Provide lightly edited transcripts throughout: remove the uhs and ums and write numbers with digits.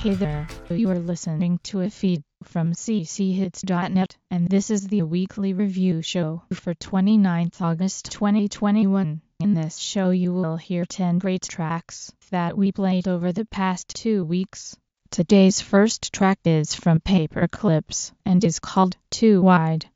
Hey there, you are listening to a feed from cchits.net, and this is the weekly review show for 29th August 2021. In this show you will hear 10 great tracks that we played over the past 2 weeks. Today's first track is from Paperclips and is called Too Wide.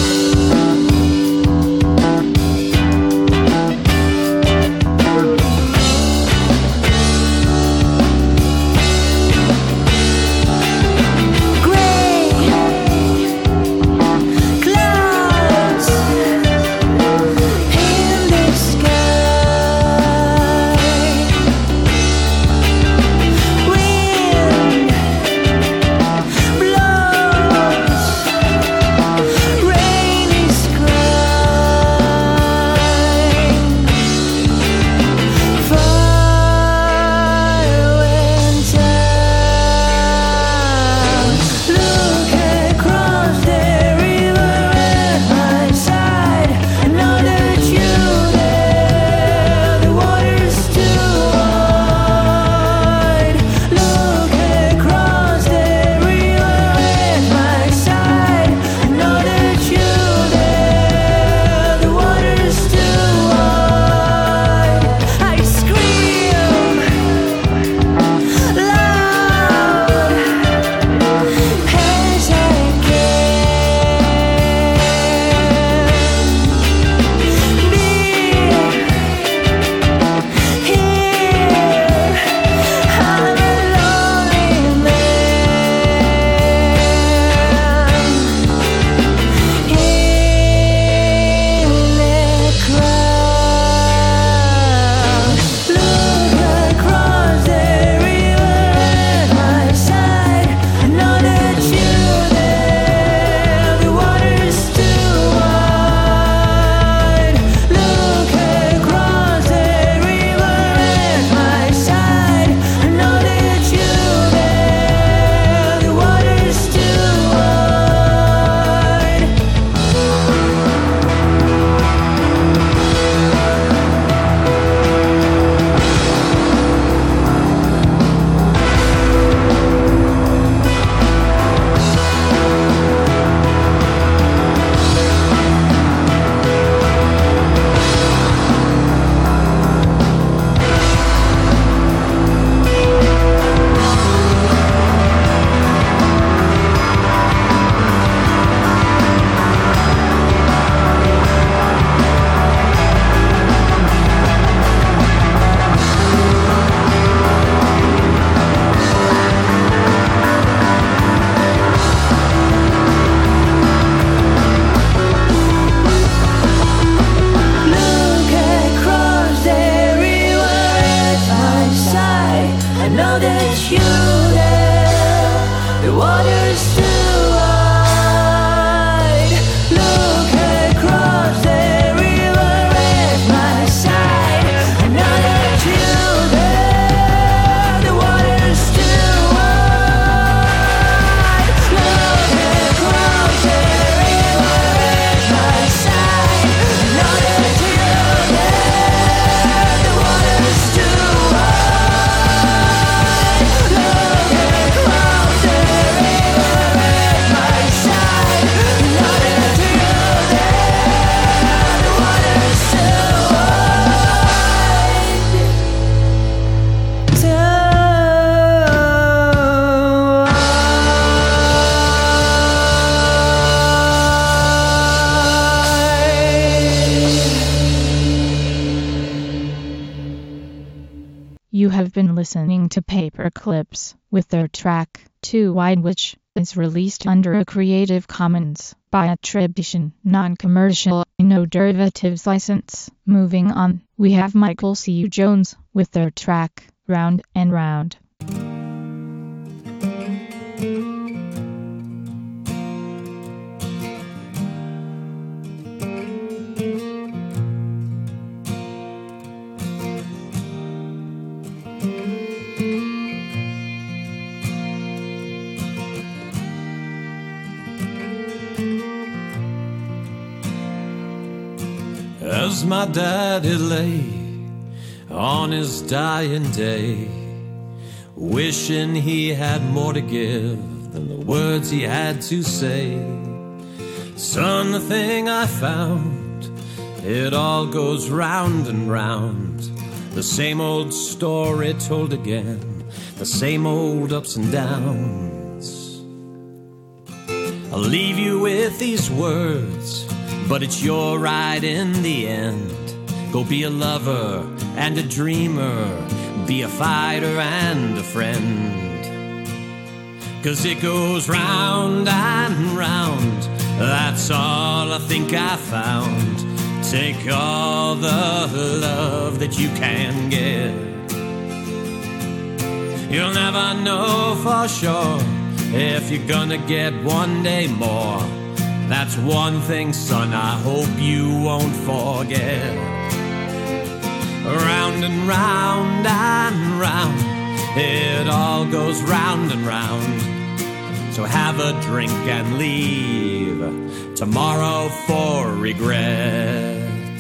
You have been listening to Paperclips with their track Too Wide, which is released under a Creative Commons by attribution, non-commercial, no derivatives license. Moving on, we have Michael C. Jones with their track Round and Round. As my daddy lay on his dying day, wishing he had more to give than the words he had to say. Son, the thing I found, it all goes round and round. The same old story told again, the same old ups and downs. I'll leave you with these words, but it's your ride in the end. Go be a lover and a dreamer, be a fighter and a friend. 'Cause it goes round and round, that's all I think I found. Take all the love that you can get. You'll never know for sure if you're gonna get one day more. That's one thing, son, I hope you won't forget. Round and round and round, it all goes round and round. So have a drink and leave tomorrow for regret.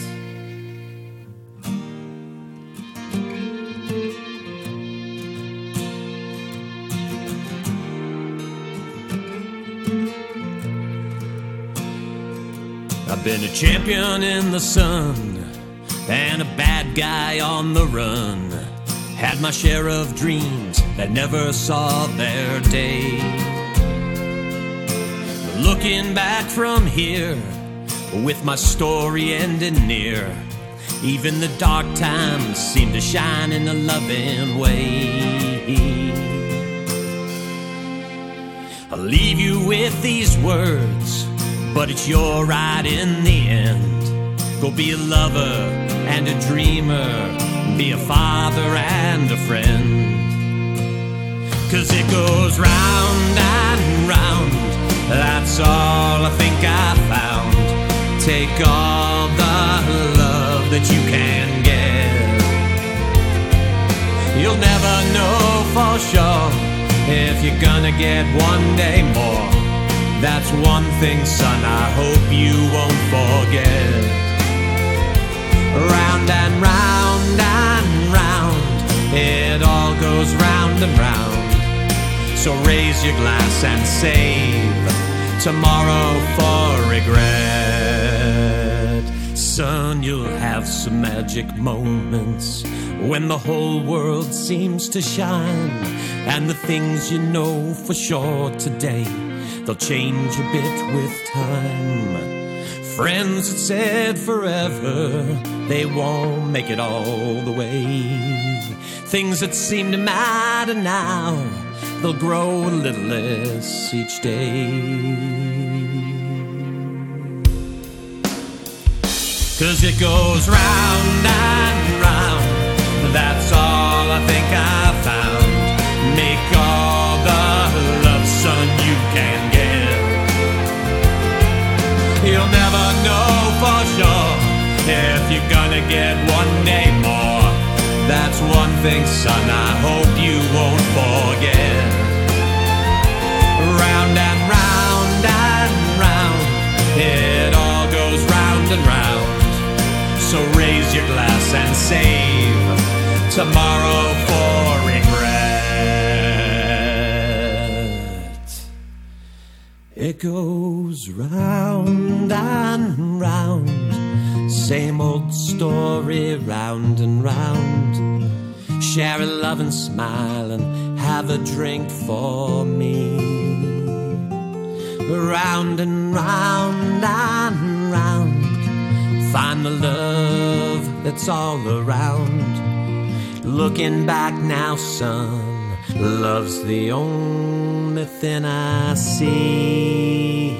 I've been a champion in the sun and a bad guy on the run. Had my share of dreams that never saw their day. Looking back from here, with my story ending near, even the dark times seem to shine in a loving way. I'll leave you with these words, but it's your ride in the end. Go be a lover and a dreamer, be a father and a friend. 'Cause it goes round and round, that's all I think I found. Take all the love that you can get. You'll never know for sure if you're gonna get one day more. That's one thing, son, I hope you won't forget. Round and round and round, it all goes round and round. So raise your glass and save tomorrow for regret. Son, you'll have some magic moments when the whole world seems to shine, and the things you know for sure today, they'll change a bit with time. Friends that said forever, they won't make it all the way. Things that seem to matter now, they'll grow a little less each day. 'Cause it goes round and round, that's all I think I found. Make all the love, son, you can get. You'll never know for sure if you're gonna get one day more. That's one thing, son, I hope you won't forget. Round and round and round, it all goes round and round. So raise your glass and save tomorrow for regret. It goes round and round, same old story round and round. Share a love and smile and have a drink for me. Round and round and round, find the love that's all around. Looking back now, son, love's the only thing I see.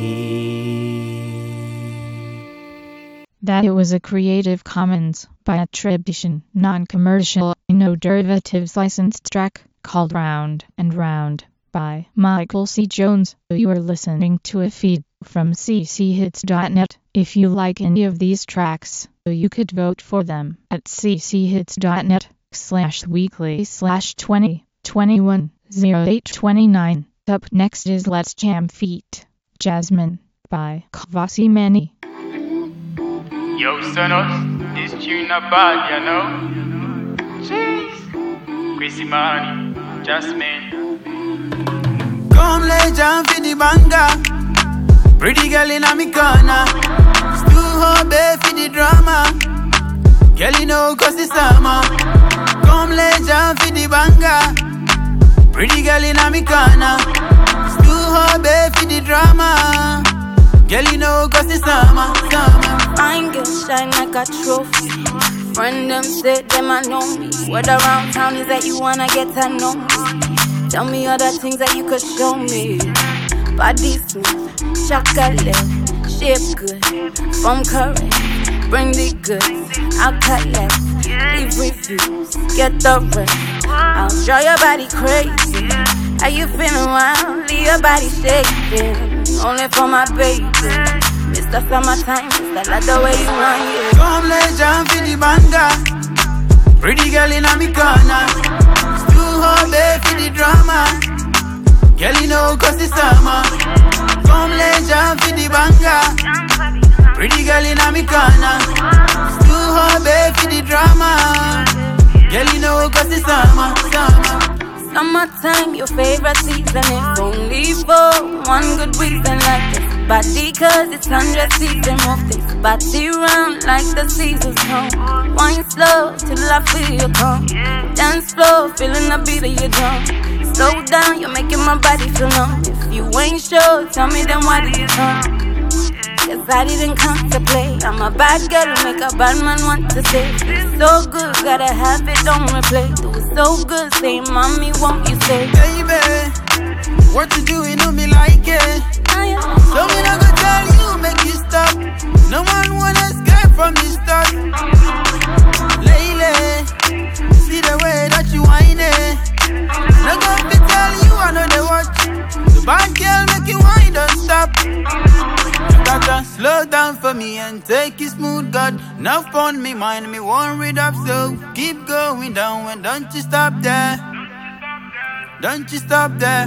That it was a Creative Commons by attribution, non-commercial, no derivatives licensed track called Round and Round by Michael C. Jones. You are listening to a feed from cchits.net. If you like any of these tracks, you could vote for them at cchits.net/weekly/2021-0829. Up next is Let's Jam feat. Jasmine by Kvasi Mani. Yo, Sonos, this tune not bad, you know? Jeez. Crazy money. Jasmine. Come lay down for the banger. Pretty girl in a me corner. Stu hobby for the drama. Girl, you know, cause it's summer. Come lay down for the banger. Pretty girl in a me corner. Stu hobby for the drama. Girl, you know, cause it's summer. Fine girl, shine like a trophy. Friend them say them I know me. Word around town is that you wanna get to know me. Tell me other things that you could show me. Body smooth, chocolate, shape good, from correct, bring the goods, I'll collect, leave reviews, get the rest, I'll draw your body crazy. How you feeling wild? Leave your body shaking, only for my baby. Mr. Summertime, Mr. Like the way you want it. Come lay down for the banger. Pretty girl in a me corner. Stu hobby for the drama. Girl, you know, cause it's summer. Come lay down for the banger. Pretty girl in a me corner. Stu hobby for the drama. Girl, you know, cause it's summer. Summertime, your favorite season. It's only for one good reason like this. Body cause it's 100 season. Move this body round like the seasons come. Wine slow till I feel you come. Dance floor, feeling the beat of your drum. Slow down, you're making my body feel numb. If you ain't sure, tell me then why did you come? Cause I didn't come to play. I'm a bad girl who make a bad man want to stay. It's so good, gotta have it, don't replay. Do it so good, say mommy, won't you stay? Baby, what you do, you know me like it. So me not gonna tell you, make you stop. No one wanna escape from this stuff. Lately, see the way that you whine it. No gonna tell you, I know they watch. The bad girl make you whine, don't stop. You gotta slow down for me and take it smooth, God. Enough on me, mind me, won't read up, so keep going down and don't you stop there. Don't you stop there.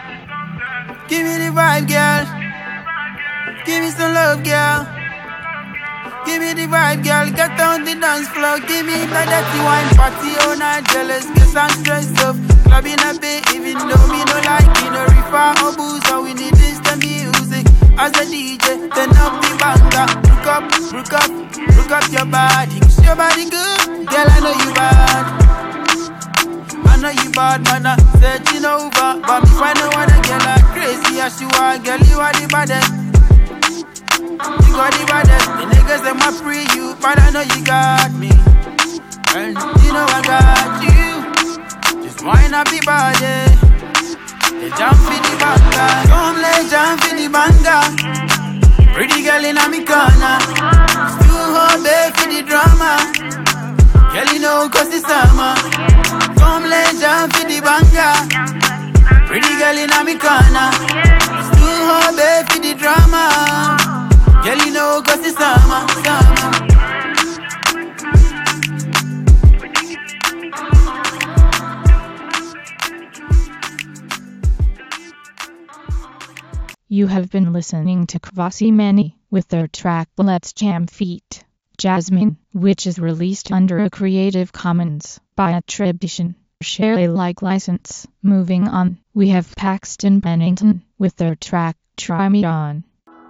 Give me the vibe, girl. Give me some love, girl. Give me the vibe, girl. Get down the dance floor. Give me the dirty wine party. Oh, not jealous, guess I'm stressed up. Clubbing a bit, even though me no like it. No reefer or booze, all we need is the music. As a DJ, turn up the banger. Look up your body. Cause your body good, girl, I know you bad. I know you bad, man, I'm searching over. But me find out what a girl are crazy as you are. Girl, you are the baddest. You got the baddest. The niggas, them a free you, but I know you got me. And you know I got you. Just wind up the body. They jump in the banger. Come lay jump in the banger. Pretty girl in a me corner. Stu hobby for the drama. Girl, you know, cause it's summer. Come lay down for the banger. Pretty girl in a me corner. Stu hobby for the drama. Girl, you know, cause it's summer. You have been listening to Kvasi Mani with their track Let's Jam feat. Jasmine, which is released under a Creative Commons by attribution, share Alike license. Moving on, we have Paxton Bennington with their track Try Me On.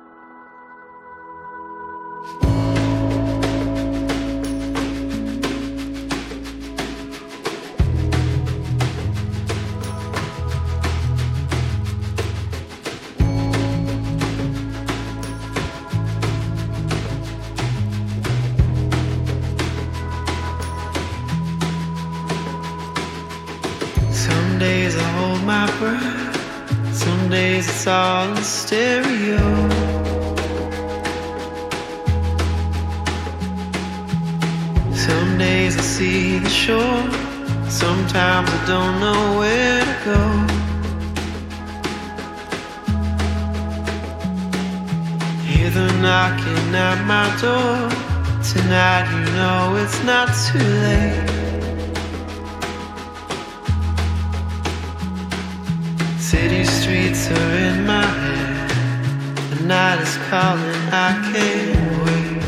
Some days I hold my breath, some days it's all in stereo. Some days I see the shore, sometimes I don't know where to go. Hear them knocking at my door, tonight you know it's not too late. City streets are in my head, the night is calling, I can't wait.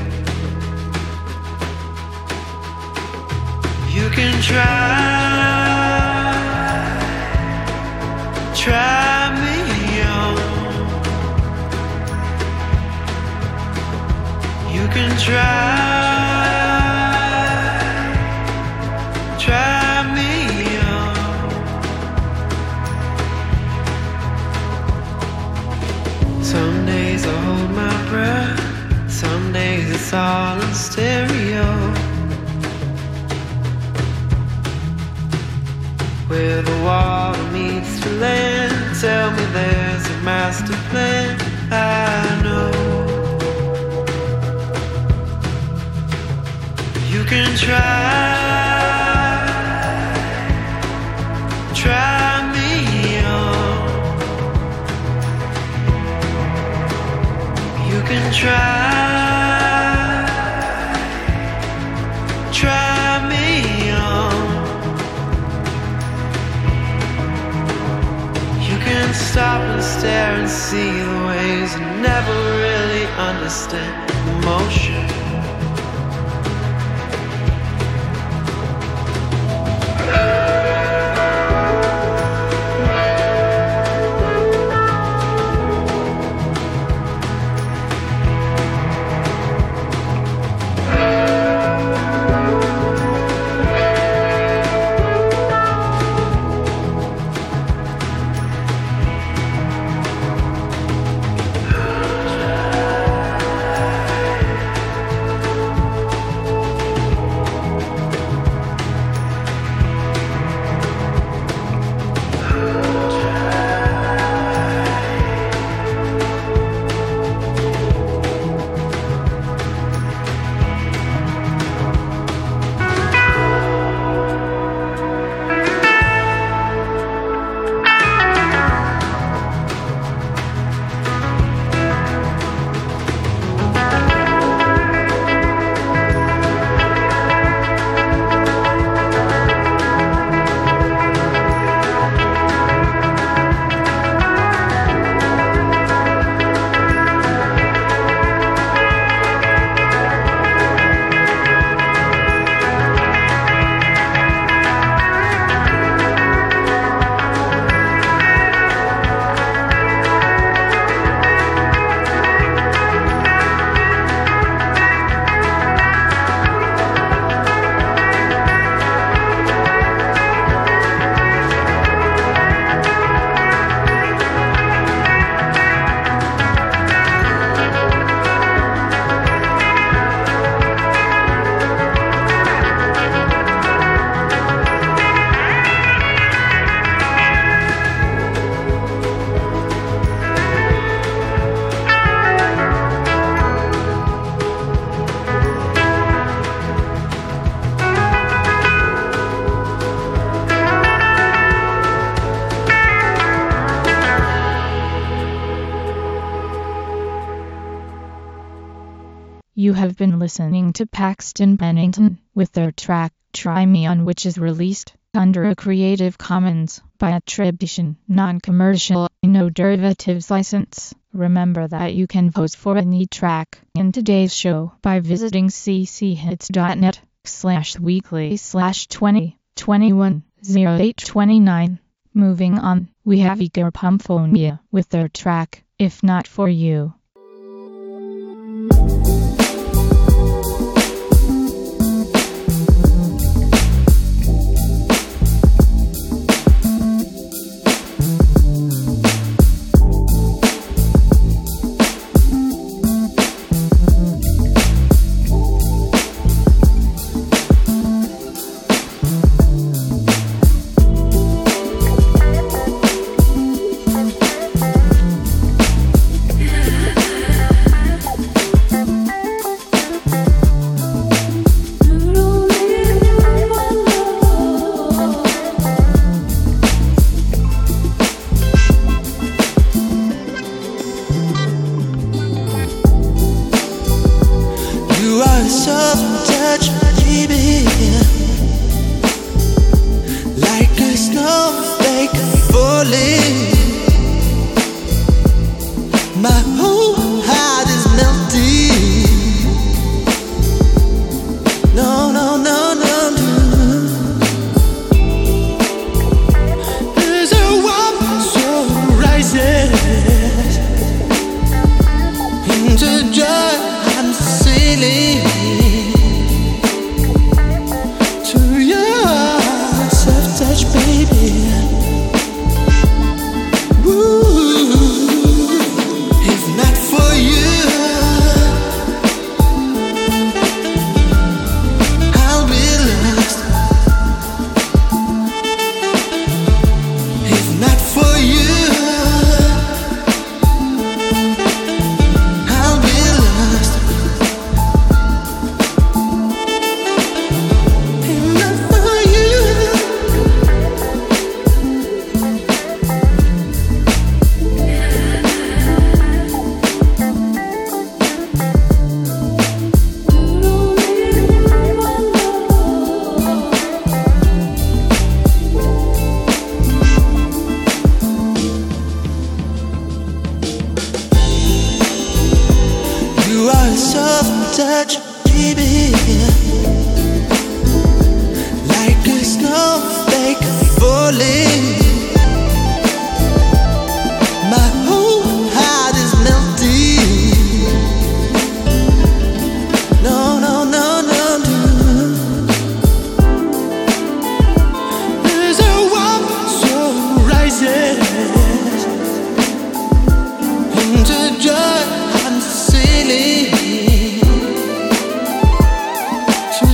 You can try radio, where the water meets the land. Tell me there's a master plan. I know you can try me on. You can try me on. You can stop and stare and see the ways and never really understand emotion. You have been listening to Paxton Pennington with their track Try Me On, which is released under a Creative Commons by attribution, non-commercial, no derivatives license. Remember that you can vote for any track in today's show by visiting cchits.net/weekly/2021-0829. Moving on, we have Igor Pumphonia with their track If Not For You.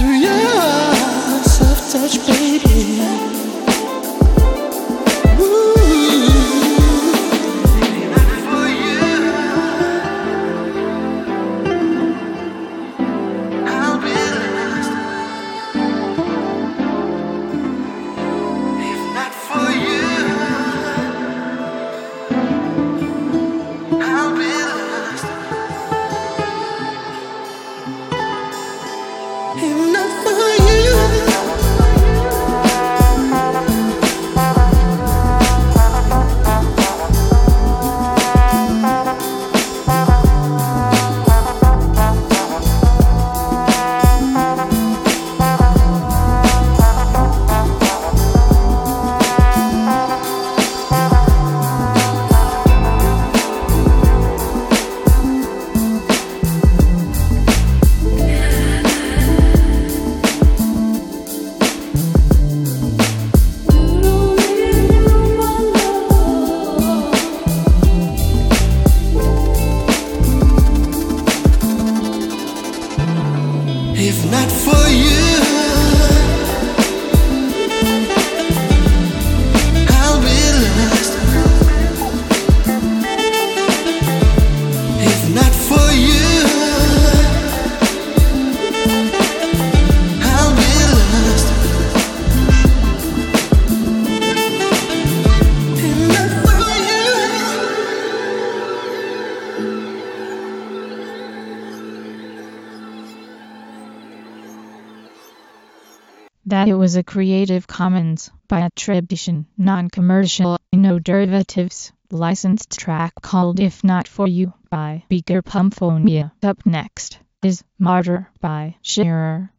your soft touch, baby. If not for you, I'll be lost. If not for you, I'll be lost. If not for you. That it was a Creative Commons by attribution, non-commercial, no derivatives, licensed track called If Not For You by Beaker Pumphonia. Up next is Martyr by Shearer.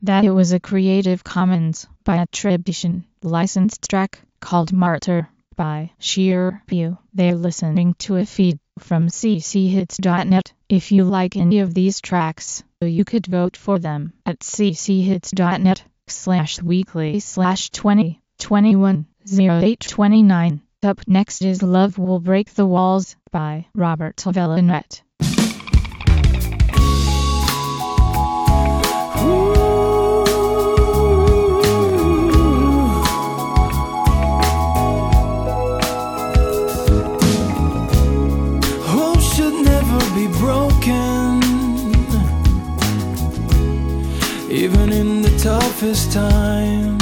that it was a Creative Commons by attribution licensed track called Martyr by Sheer View. They're listening to a feed from cchits.net. If you like any of these tracks, you could vote for them at cchits.net/weekly/2021-0829. Up next is Love Will Break the Walls by Robert Velonet. Hope should never be broken, even in the toughest times.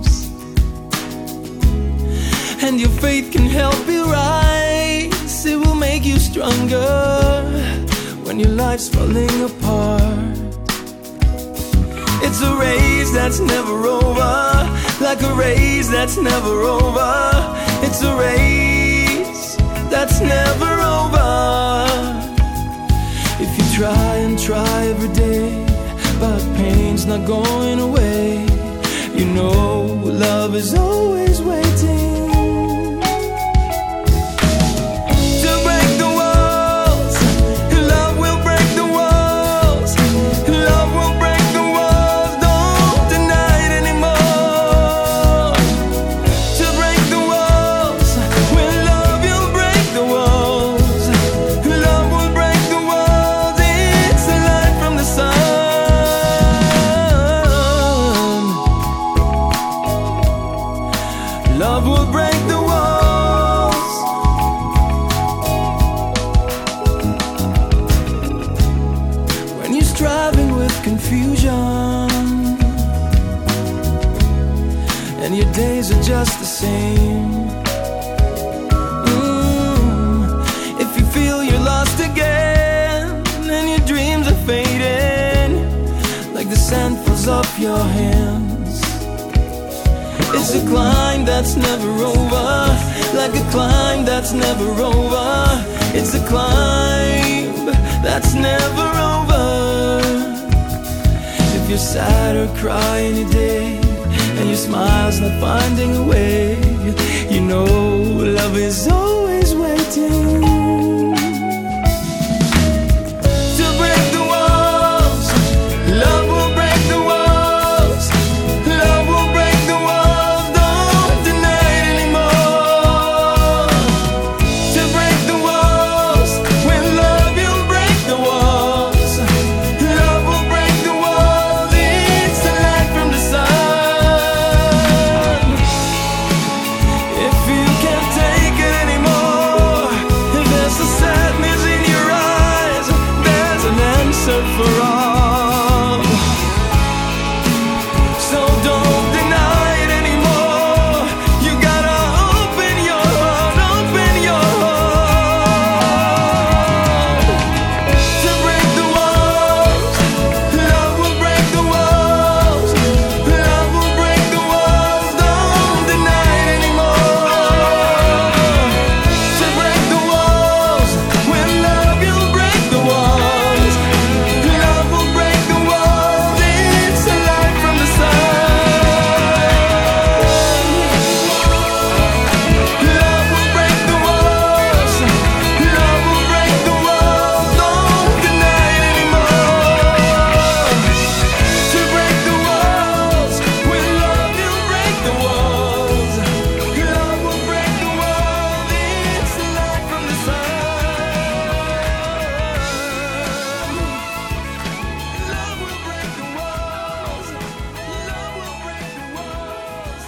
And your faith can help you rise. It will make you stronger when your life's falling apart. It's a race that's never over, like a race that's never over. It's a race that's never over. If you try and try every day, but pain's not going away, you know love is always waiting. Love will break the walls. When you're striving with confusion and your days are just the same, if you feel you're lost again and your dreams are fading like the sand falls off your hands, it's a climb that's never over, like a climb that's never over. It's a climb that's never over. If you're sad or crying any day and your smile's not finding a way, you know love is always waiting. To break the walls, love will break the walls. Love will break the walls. For all, so don't deny it anymore. You gotta open your heart, open your heart. To break the walls, love will break the walls. Love will break the walls, don't deny it anymore. To break the walls, when love you'll break the walls. Love will break the walls, it's a light from the sun. Love will break the walls. Love will break the walls, don't deny it anymore. To break the walls, with love you'll break the walls. Love will break the walls, it's a light from the sun. Love will break the walls. Love will break the walls.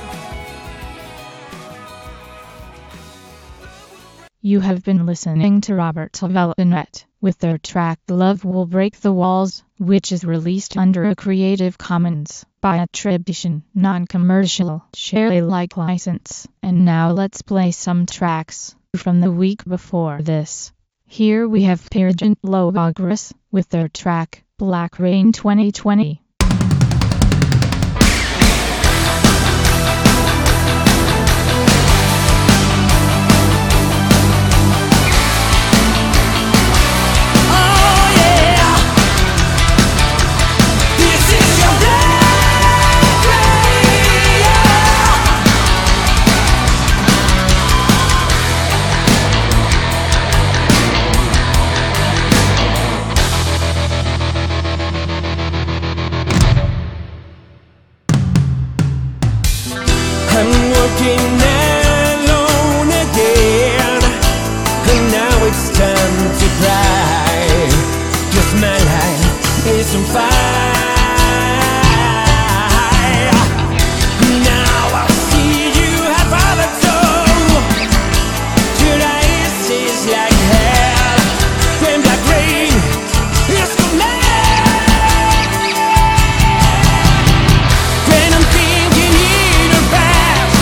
You have been listening to Robert Velonet with their track Love Will Break the Walls, which is released under a Creative Commons by attribution, non-commercial, share Alike license. And now let's play some tracks from the week before this. Here we have Pirgent Lobogris with their track Black Rain 2020. Oh yeah, this is your day. is on fire. Now I see you have followed so. Judas is like hell. When black rain is coming. When I'm thinking in the past,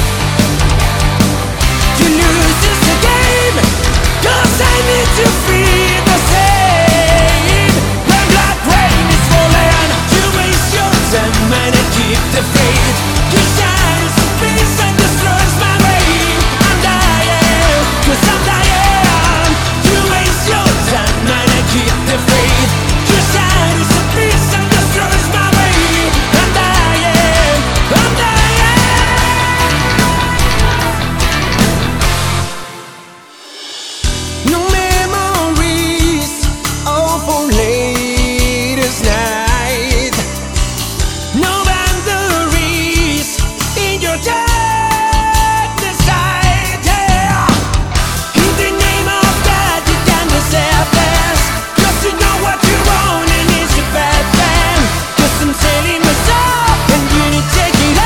you lose this game. 'Cause I need to feel the same. When black rain is falling, you waste your time and I keep the faith. You shine some peace and destroys my way. I'm dying, 'cause I'm dying. You waste your time and I keep the faith. You shine some peace and destroys my way. I'm dying, I'm dying. No memories, all for latest night. No boundaries in your darkness side, yeah. In the name of God, you can deserve this. 'Cause you know what you want and it's a bad plan. 'Cause I'm selling myself and you need to take it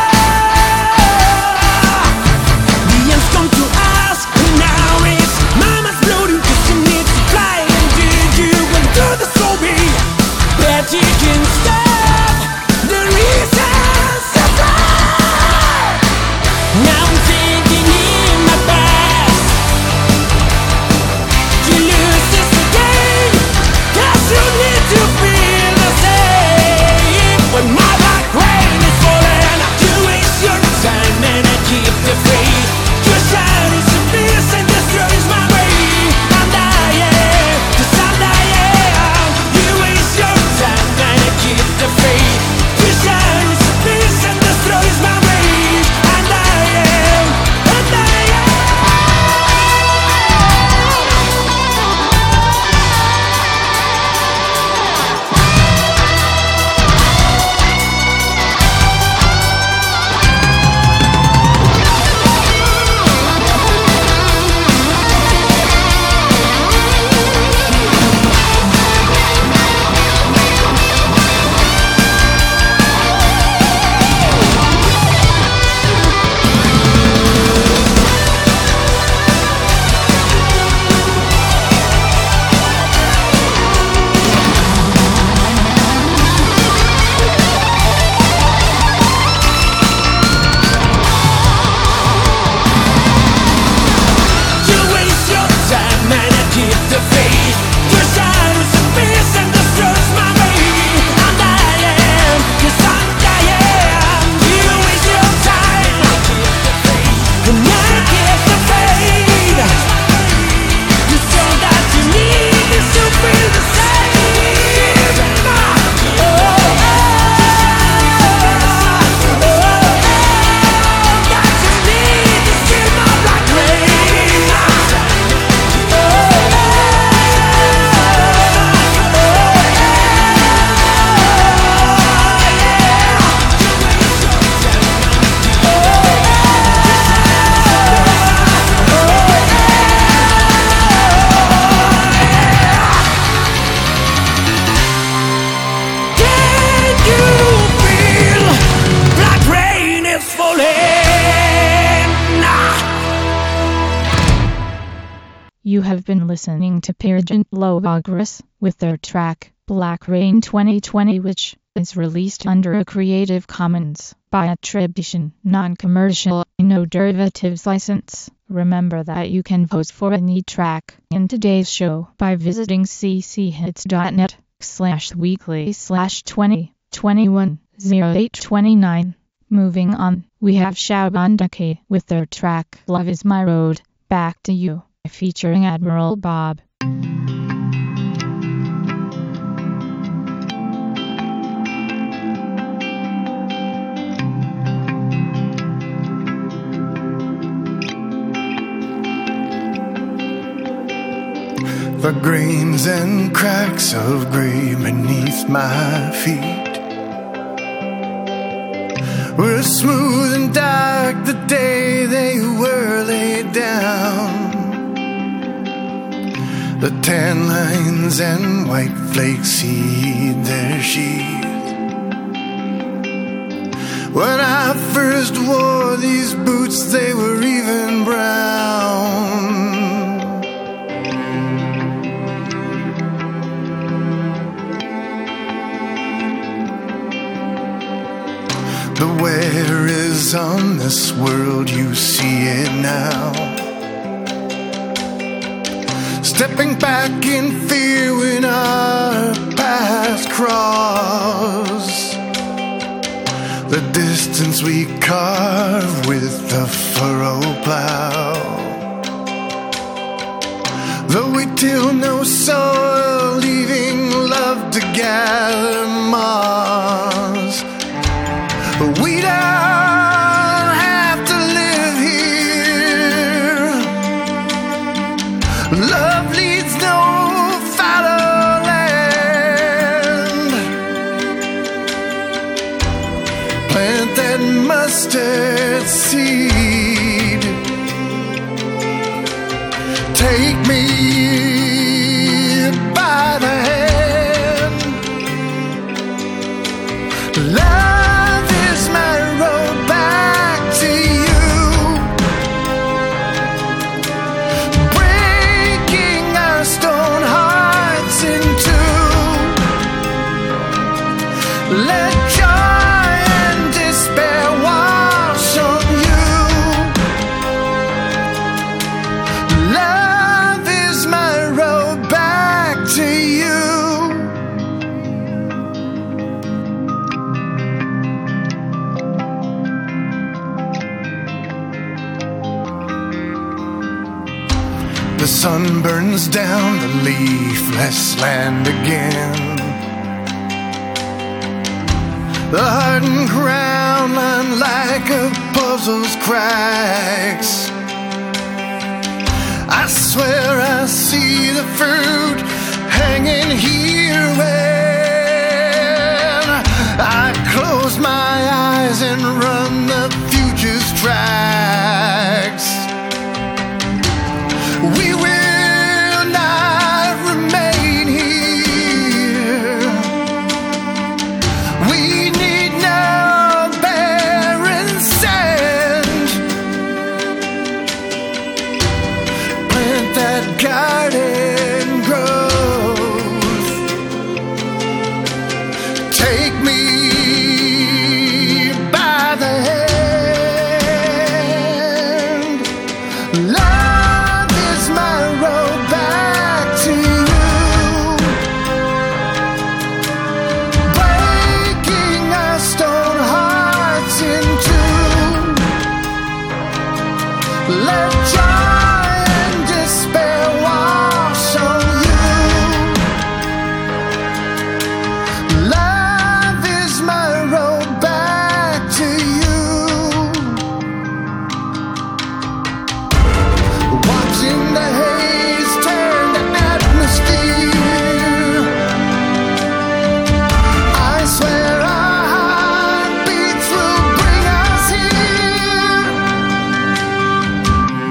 out. The ends come to us, and now it's mama's bloating 'cause she needs to fly. And did you went through the story that you can stop the reasons to fly. Now I'm thinking in my past, you lose this again. 'Cause you need to feel the same. When my black rain is falling, you waste your time and I keep the faith. Your shadows and fears and destroys my way. I'm dying, 'cause I'm dying. You waste your time and I keep the faith. Your shadows and fears and destroys my way. I'm dying, I'm dying. You waste your time and I keep the faith. Your shadows and fears and destroys my way. I'm dying, 'cause I'm dying. You waste your time and I keep the faith. And I keep the faith. The song that you need is to feel the same. That you need to see my black rain. Can you feel black rain is falling? You have been listening to Pyrgent Logogrus with their track Black Rain 2020, which is released under a Creative Commons by attribution, non-commercial, no derivatives license. Remember that you can vote for any track in today's show by visiting cchits.net/weekly/2021-0829. Moving on, we have Shabandake with their track Love Is My Road. Back to you, featuring Admiral Bob. The grains and cracks of gray beneath my feet were smooth and dark the day they were laid down. The tan lines and white flakes heed their sheath. When I first wore these boots, they were even brown. The wear is on this world, you see it now. Stepping back in fear when our paths cross. The distance we carve with the furrow plow. Though we till no soil, leaving love to gather moss. But we don't have to live here. Love leads no fallow land. Plant that mustard seed. Take me by the hand. Love is my road back to you. Breaking our stone hearts in two. Let joy and despair wash on you. Love is my road back to you. The sun burns down the leafless land again. The hardened ground line like a puzzle's cracks. I swear I see the fruit hanging here when I close my eyes and run the future's tracks. We will not remain here. We need no barren sand. Plant that garden growth. Take me by the hand. Love is my road back to you. Breaking our stone hearts in two. Let joy and despair wash on you. Love is my road back to you. Watching the haze turn to atmosphere. I swear our heartbeats will bring us here.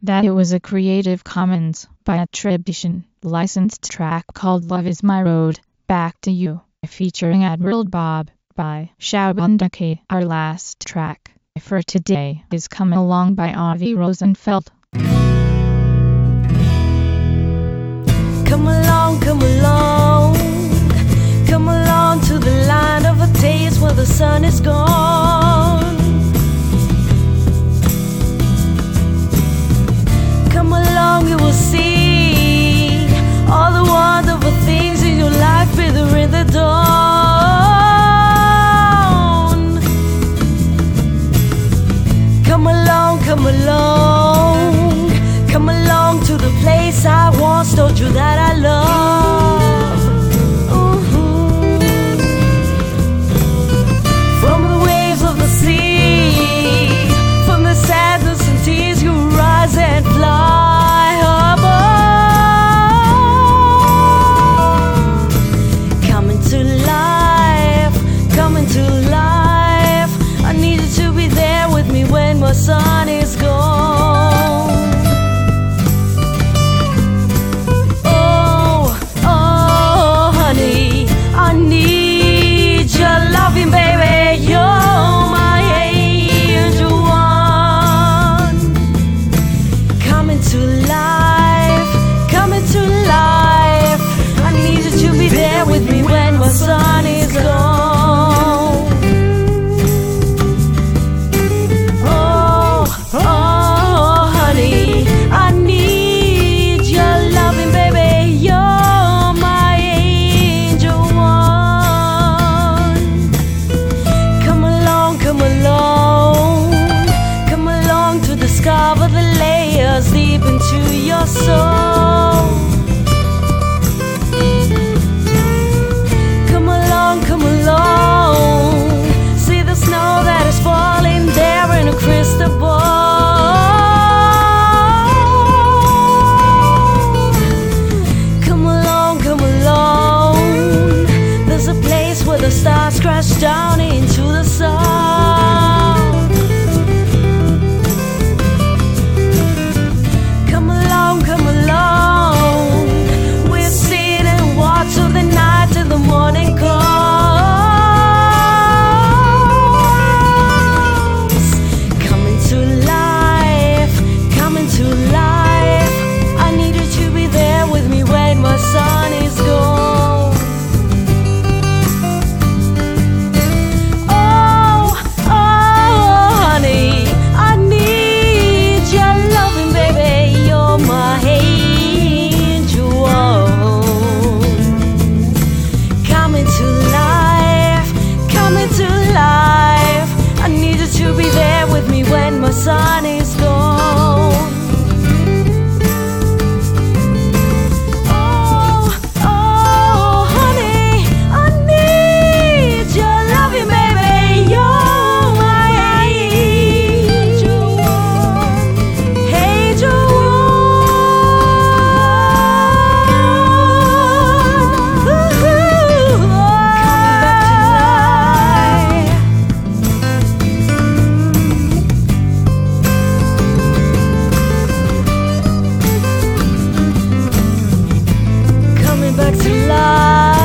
that it was a Creative Commons by attribution, licensed track called Love Is My Road. Back to You, featuring Admiral Bob by Shabundake. Our last track for today is Come Along by Avi Rosenfeld. Come along, come along, come along to the land of a days where the sun is gone. Come along, you will see all the wonderful things in your life wither in the dawn. Come along, come along, come along to the place I once told you that I love. From the waves of the sea, from the sadness and tears, you rise and fly above. Coming to life, coming to life. I need you to be there with me when my sun is gone. Oh, honey, I need your loving, baby. You're my angel one. Coming to life, coming to life. I need you to be there with me when my sun is gone. Oh, honey, I need your loving, baby. You're my angel one. Come along, come along, come along to discover the layers deep into your soul. Come along, see the snow that is falling there in a crystal ball. Come along, there's a place where the stars crash down into the sun. Come along, we'll sit and watch till the night till the morning comes. Coming to life, coming to life. I need you to be there with me when my sun is gone. Oh, honey, I need your loving, baby. You're my angel one. Coming to life, coming to life. I need you to be there with me when my sun is gone. Oh, honey, I need your loving, baby. You're my angel one. Angel one. Coming back to life. Coming back to life.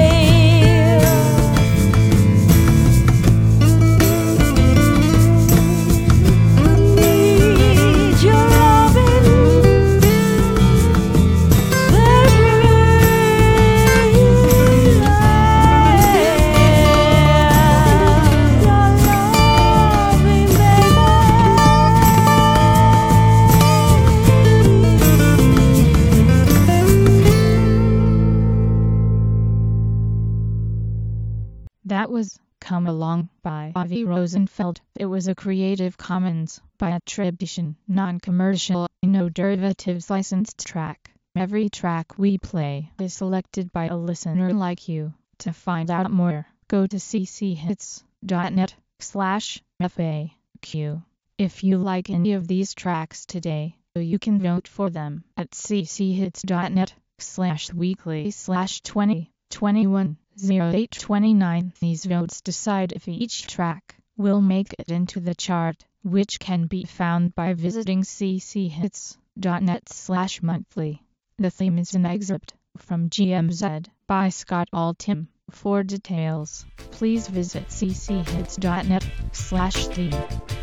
Need your loving, That was Come Along by Avi Rosenfeld. It was a Creative Commons by attribution, non-commercial, no derivatives licensed track. Every track we play is selected by a listener like you. To find out more, go to cchits.net/FAQ. If you like any of these tracks today, you can vote for them at cchits.net/weekly/2021-0829. These votes decide if each track will make it into the chart. which can be found by visiting cchits.net/monthly. The theme is an excerpt from GMZ by Scott Altham. For details, please visit cchits.net/theme.